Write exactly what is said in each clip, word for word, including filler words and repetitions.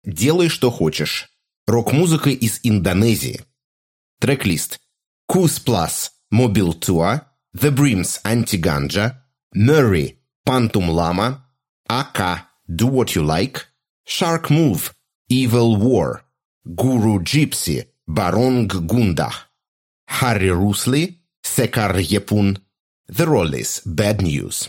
«Делай, что хочешь». Рок-музыка из Индонезии. Трек-лист: Koos Plus Mobile Tour, The Brims Anti-Ganja, Murray Pantum Lama, Aka Do What You Like, Shark Move Evil War, Guru Gypsy Barong Gundah, Harry Rusley Sekar Yepun, The Rollies Bad News.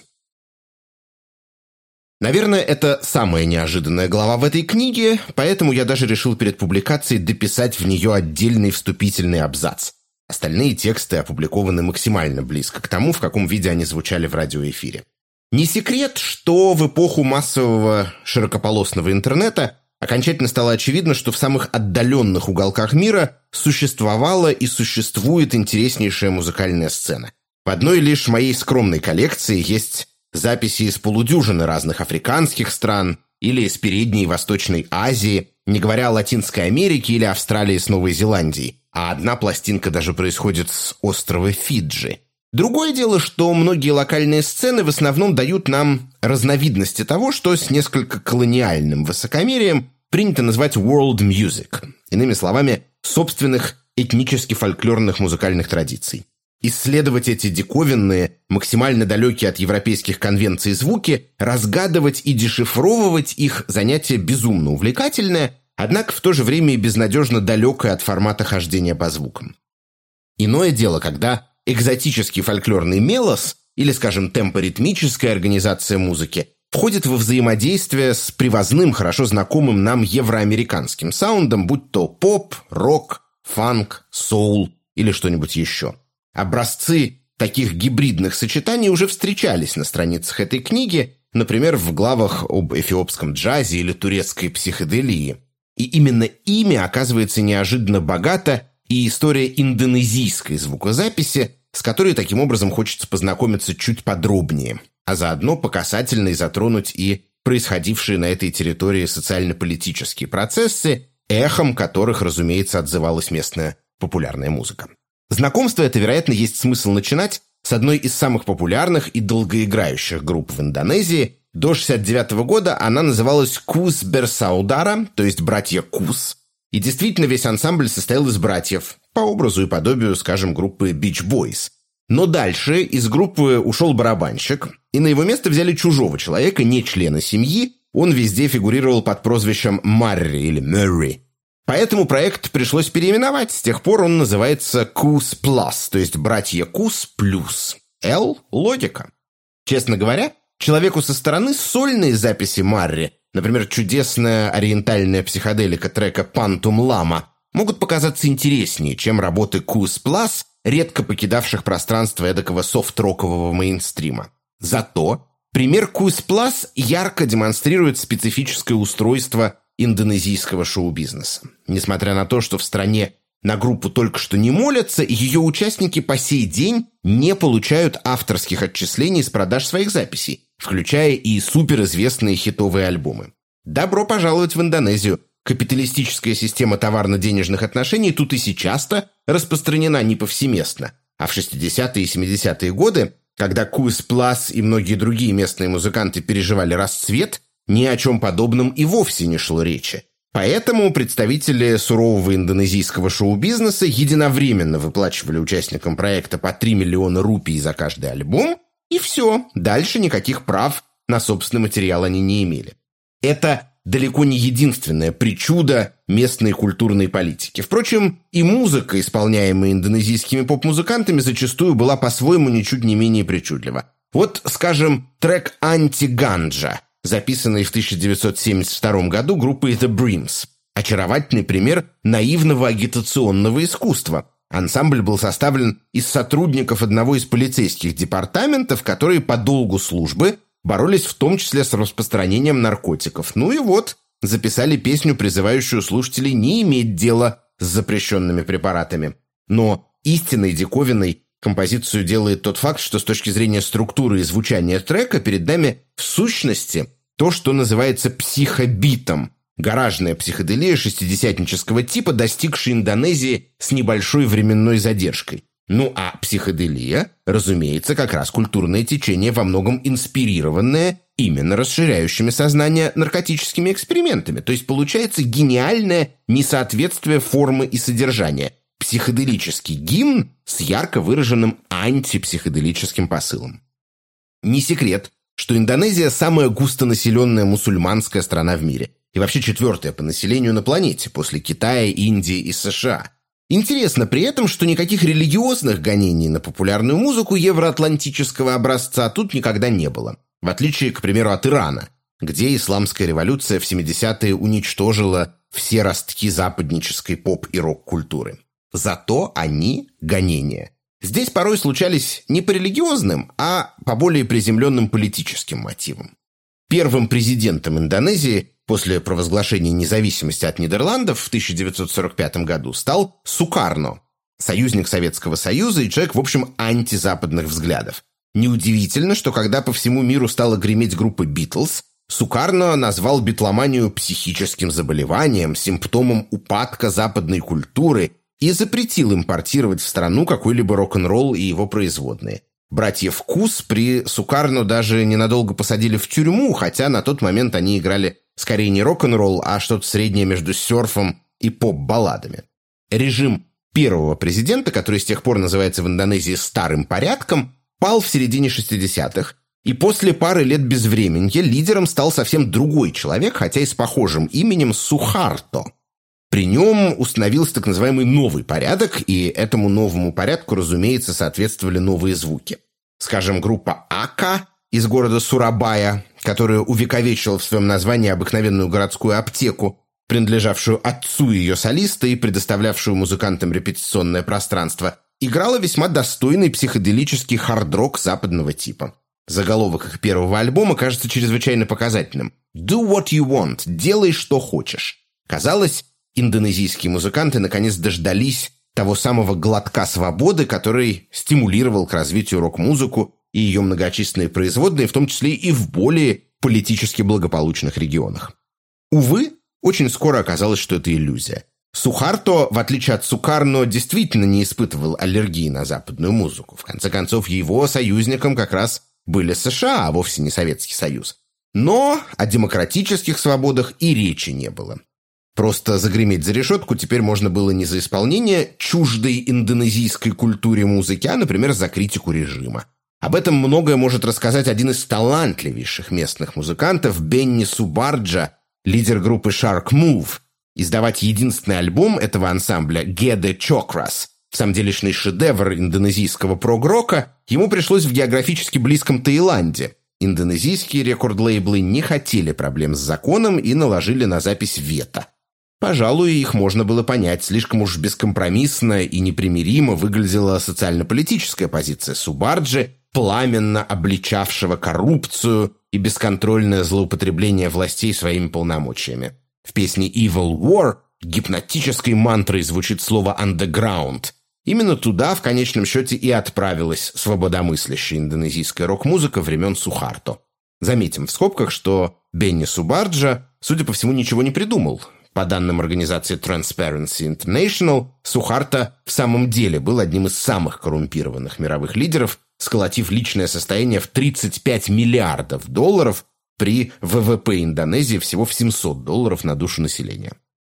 Наверное, это самая неожиданная глава в этой книге, поэтому я даже решил перед публикацией дописать в нее отдельный вступительный абзац. Остальные тексты опубликованы максимально близко к тому, в каком виде они звучали в радиоэфире. Не секрет, что в эпоху массового широкополосного интернета окончательно стало очевидно, что в самых отдаленных уголках мира существовала и существует интереснейшая музыкальная сцена. В одной лишь моей скромной коллекции есть записи из полудюжины разных африканских стран или из Передней и Восточной Азии, не говоря о Латинской Америке или Австралии с Новой Зеландией, а одна пластинка даже происходит с острова Фиджи. Другое дело, что многие локальные сцены в основном дают нам разновидности того, что с несколько колониальным высокомерием принято назвать world music, иными словами, собственных этнически-фольклорных музыкальных традиций. Исследовать эти диковинные, максимально далекие от европейских конвенций звуки, разгадывать и дешифровывать их – занятие безумно увлекательное, однако в то же время и безнадежно далекое от формата хождения по звукам. Иное дело, когда экзотический фольклорный мелос, или, скажем, темпоритмическая организация музыки, входит во взаимодействие с привозным, хорошо знакомым нам евроамериканским саундом, будь то поп, рок, фанк, соул или что-нибудь еще. Образцы таких гибридных сочетаний уже встречались на страницах этой книги, например, в главах об эфиопском джазе или турецкой психоделии. И именно ими оказывается неожиданно богата и история индонезийской звукозаписи, с которой таким образом хочется познакомиться чуть подробнее, а заодно по касательной затронуть и происходившие на этой территории социально-политические процессы, эхом которых, разумеется, отзывалась местная популярная музыка. Знакомство это, вероятно, есть смысл начинать с одной из самых популярных и долгоиграющих групп в Индонезии. До шестьдесят девятого года она называлась Koos Bersaudara, то есть «братья Кус». И действительно, весь ансамбль состоял из братьев, по образу и подобию, скажем, группы Beach Boys. Но дальше из группы ушел барабанщик, и на его место взяли чужого человека, не члена семьи. Он везде фигурировал под прозвищем Марри или Мurray. Поэтому проект пришлось переименовать. С тех пор он называется Koos Plus, то есть «братья Кус плюс». Л – логика. Честно говоря, человеку со стороны сольные записи Марри, например, чудесная ориентальная психоделика трека «Pantum Lama», могут показаться интереснее, чем работы Koos Plus, редко покидавших пространство эдакого софт-рокового мейнстрима. Зато пример Koos Plus ярко демонстрирует специфическое устройство индонезийского шоу-бизнеса. Несмотря на то, что в стране на группу только что не молятся, ее участники по сей день не получают авторских отчислений с продаж своих записей, включая и суперизвестные хитовые альбомы. Добро пожаловать в Индонезию. Капиталистическая система товарно-денежных отношений тут и сейчас-то распространена не повсеместно. А в шестидесятые и семидесятые годы, когда Koos Plus и многие другие местные музыканты переживали расцвет, ни о чем подобном и вовсе не шло речи. Поэтому представители сурового индонезийского шоу-бизнеса единовременно выплачивали участникам проекта по три миллиона рупий за каждый альбом, и все, дальше никаких прав на собственный материал они не имели. Это далеко не единственная причуда местной культурной политики. Впрочем, и музыка, исполняемая индонезийскими поп-музыкантами, зачастую была по-своему ничуть не менее причудлива. Вот, скажем, трек «Anti-Ganja», записанный в тысяча девятьсот семьдесят втором году группой The Brims. Очаровательный пример наивного агитационного искусства. Ансамбль был составлен из сотрудников одного из полицейских департаментов, которые по долгу службы боролись в том числе с распространением наркотиков. Ну и вот, записали песню, призывающую слушателей не иметь дела с запрещенными препаратами. Но истинной диковиной композицию делает тот факт, что с точки зрения структуры и звучания трека перед нами в сущности то, что называется психобитом. Гаражная психоделия шестидесятнического типа, достигшая Индонезии с небольшой временной задержкой. Ну а психоделия, разумеется, как раз культурное течение, во многом инспирированное именно расширяющими сознание наркотическими экспериментами. То есть получается гениальное несоответствие формы и содержания. Психоделический гимн с ярко выраженным антипсиходелическим посылом. Не секрет, что Индонезия – самая густонаселенная мусульманская страна в мире. И вообще четвертая по населению на планете, после Китая, Индии и США. Интересно при этом, что никаких религиозных гонений на популярную музыку евроатлантического образца тут никогда не было. В отличие, к примеру, от Ирана, где исламская революция в семидесятые уничтожила все ростки западнической поп- и рок-культуры. Зато они – гонения. Здесь порой случались не по религиозным, а по более приземленным политическим мотивам. Первым президентом Индонезии после провозглашения независимости от Нидерландов в тысяча девятьсот сорок пятом году стал Сукарно, союзник Советского Союза и человек, в общем, антизападных взглядов. Неудивительно, что когда по всему миру стала греметь группа «Битлз», Сукарно назвал битломанию психическим заболеванием, симптомом упадка западной культуры и запретил импортировать в страну какой-либо рок-н-ролл и его производные. Братьев Кус при Сукарно даже ненадолго посадили в тюрьму, хотя на тот момент они играли скорее не рок-н-ролл, а что-то среднее между серфом и поп-балладами. Режим первого президента, который с тех пор называется в Индонезии «старым порядком», пал в середине шестидесятых, и после пары лет безвременья лидером стал совсем другой человек, хотя и с похожим именем Сухарто. При нем установился так называемый новый порядок, и этому новому порядку, разумеется, соответствовали новые звуки. Скажем, группа «Ака» из города Сурабая, которая увековечила в своем названии обыкновенную городскую аптеку, принадлежавшую отцу ее солиста и предоставлявшую музыкантам репетиционное пространство, играла весьма достойный психоделический хард-рок западного типа. Заголовок их первого альбома кажется чрезвычайно показательным. «Do what you want» – «делай, что хочешь». Казалось, индонезийские музыканты наконец дождались того самого глотка свободы, который стимулировал к развитию рок-музыку и ее многочисленные производные, в том числе и в более политически благополучных регионах. Увы, очень скоро оказалось, что это иллюзия. Сухарто, в отличие от Сукарно, действительно не испытывал аллергии на западную музыку. В конце концов, его союзником как раз были США, а вовсе не Советский Союз. Но о демократических свободах и речи не было. Просто загреметь за решетку теперь можно было не за исполнение чуждой индонезийской культуре музыки, а, например, за критику режима. Об этом многое может рассказать один из талантливейших местных музыкантов Бенни Субарджа, лидер группы Shark Move. Издавать единственный альбом этого ансамбля «Геде Чокрас», в самом делешный шедевр индонезийского прог-рока, ему пришлось в географически близком Таиланде. Индонезийские рекорд-лейблы не хотели проблем с законом и наложили на запись вето. Пожалуй, их можно было понять, слишком уж бескомпромиссно и непримиримо выглядела социально-политическая позиция Субарджи, пламенно обличавшего коррупцию и бесконтрольное злоупотребление властей своими полномочиями. В песне «Evil War» гипнотической мантрой звучит слово «underground». Именно туда, в конечном счете, и отправилась свободомыслящая индонезийская рок-музыка времен Сухарто. Заметим в скобках, что Бенни Субарджа, судя по всему, ничего не придумал. По данным организации Transparency International, Сухарто в самом деле был одним из самых коррумпированных мировых лидеров, сколотив личное состояние в тридцать пять миллиардов долларов при вэ вэ пэ Индонезии всего в семьсот долларов на душу населения.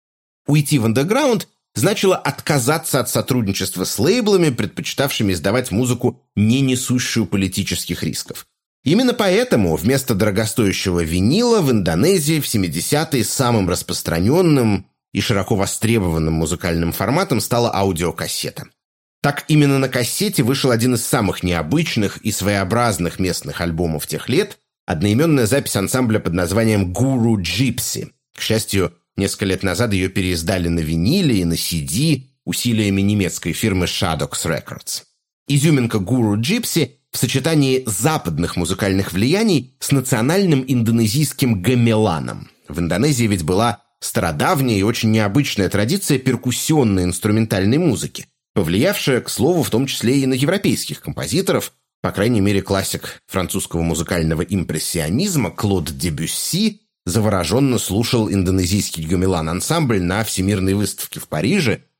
Уйти в андеграунд значило отказаться от сотрудничества с лейблами, предпочитавшими издавать музыку, не несущую политических рисков. Именно поэтому вместо дорогостоящего винила в Индонезии в семидесятые самым распространенным и широко востребованным музыкальным форматом стала аудиокассета. Так именно на кассете вышел один из самых необычных и своеобразных местных альбомов тех лет, одноименная запись ансамбля под названием «Guru Gypsy». К счастью, несколько лет назад ее переиздали на виниле и на си ди усилиями немецкой фирмы Shadox Records. Изюминка «Guru Gypsy» в сочетании западных музыкальных влияний с национальным индонезийским гамеланом. В Индонезии ведь была стародавняя и очень необычная традиция перкуссионной инструментальной музыки, повлиявшая, к слову, в том числе и на европейских композиторов, по крайней мере, классик французского музыкального импрессионизма Клод Дебюсси завороженно слушал индонезийский гамелан-ансамбль на Всемирной выставке в Париже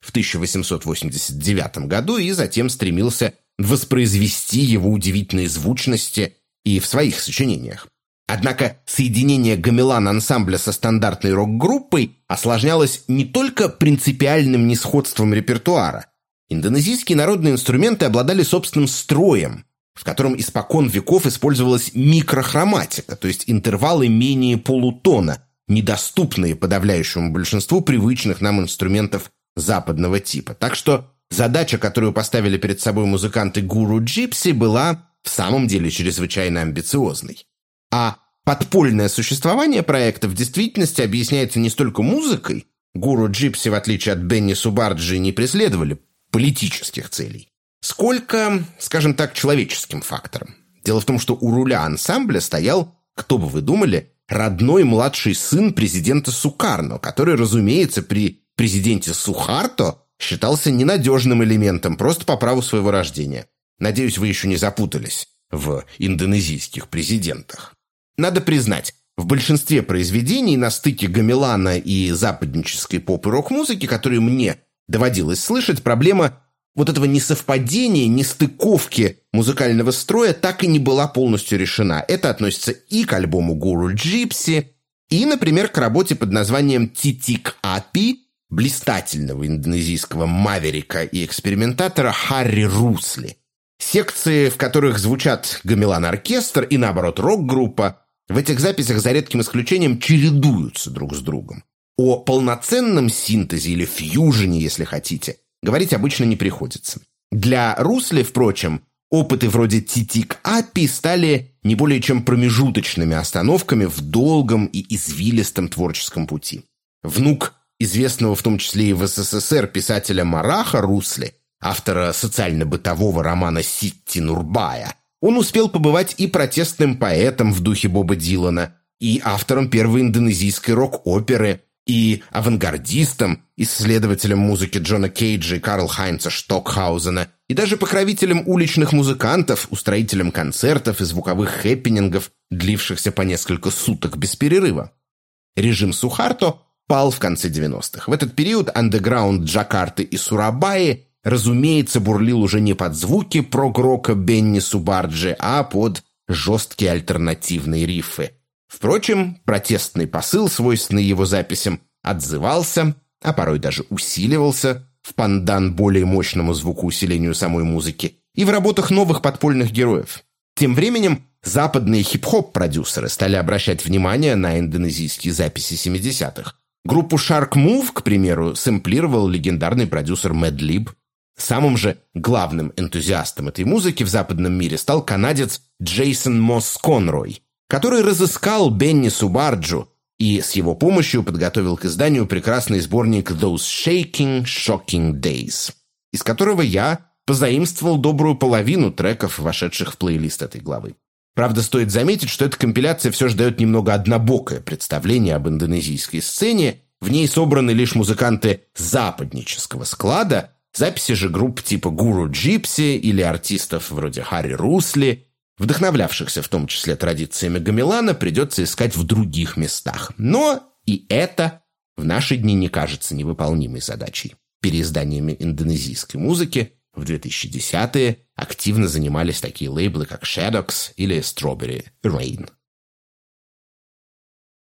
в тысяча восемьсот восемьдесят девятом году и затем стремился воспроизвести его удивительные звучности и в своих сочинениях. Однако соединение гамелан-ансамбля со стандартной рок-группой осложнялось не только принципиальным несходством репертуара. Индонезийские народные инструменты обладали собственным строем, в котором испокон веков использовалась микрохроматика, то есть интервалы менее полутона, недоступные подавляющему большинству привычных нам инструментов западного типа. Так что задача, которую поставили перед собой музыканты Guru Gypsy, была в самом деле чрезвычайно амбициозной. А подпольное существование проекта в действительности объясняется не столько музыкой. Guru Gypsy, в отличие от Бенни Субарджи, не преследовали политических целей, сколько, скажем так, человеческим фактором. Дело в том, что у руля ансамбля стоял, кто бы вы думали, родной младший сын президента Сукарно, который, разумеется, при президенте Сухарто считался ненадежным элементом просто по праву своего рождения. Надеюсь, вы еще не запутались в индонезийских президентах. Надо признать, в большинстве произведений на стыке гамелана и западнической поп- и рок-музыки, которые мне доводилось слышать, проблема вот этого несовпадения, нестыковки музыкального строя так и не была полностью решена. Это относится и к альбому Guru Gypsy, и, например, к работе под названием «Титик Апи» блистательного индонезийского маверика и экспериментатора Харри Русли. Секции, в которых звучат гамелан-оркестр и, наоборот, рок-группа, в этих записях, за редким исключением, чередуются друг с другом. О полноценном синтезе или фьюжене, если хотите, говорить обычно не приходится. Для Русли, впрочем, опыты вроде «Титик Апи» стали не более чем промежуточными остановками в долгом и извилистом творческом пути. Внук известного в том числе и в СССР писателя Мараха Русли, автора социально-бытового романа «Ситти Нурбая», он успел побывать и протестным поэтом в духе Боба Дилана, и автором первой индонезийской рок-оперы, и авангардистом, исследователем музыки Джона Кейджа и Карл Хайнца Штокхаузена, и даже покровителем уличных музыкантов, устроителем концертов и звуковых хэппенингов, длившихся по несколько суток без перерыва. Режим Сухарто пал в конце девяностых. В этот период андеграунд Джакарты и Сурабаи, разумеется, бурлил уже не под звуки прог-рока Бенни Субарджи, а под жесткие альтернативные рифы. Впрочем, протестный посыл, свойственный его записям, отзывался, а порой даже усиливался в пандан более мощному звукоусилению самой музыки и в работах новых подпольных героев. Тем временем западные хип-хоп-продюсеры стали обращать внимание на индонезийские записи семидесятых. Группу Shark Move, к примеру, сэмплировал легендарный продюсер Мэд Либ. Самым же главным энтузиастом этой музыки в западном мире стал канадец Джейсон Мосс Конрой, который разыскал Бенни Субарджу и с его помощью подготовил к изданию прекрасный сборник «Those Shaking, Shocking Days», из которого я позаимствовал добрую половину треков, вошедших в плейлист этой главы. Правда, стоит заметить, что эта компиляция все же дает немного однобокое представление об индонезийской сцене. В ней собраны лишь музыканты западнического склада, записи же групп типа Guru Gypsy или артистов вроде Харри Русли, вдохновлявшихся в том числе традициями гамелана, придется искать в других местах. Но и это в наши дни не кажется невыполнимой задачей. Переизданиями индонезийской музыки в две тысячи десятые активно занимались такие лейблы, как Shadox или Strawberry Rain.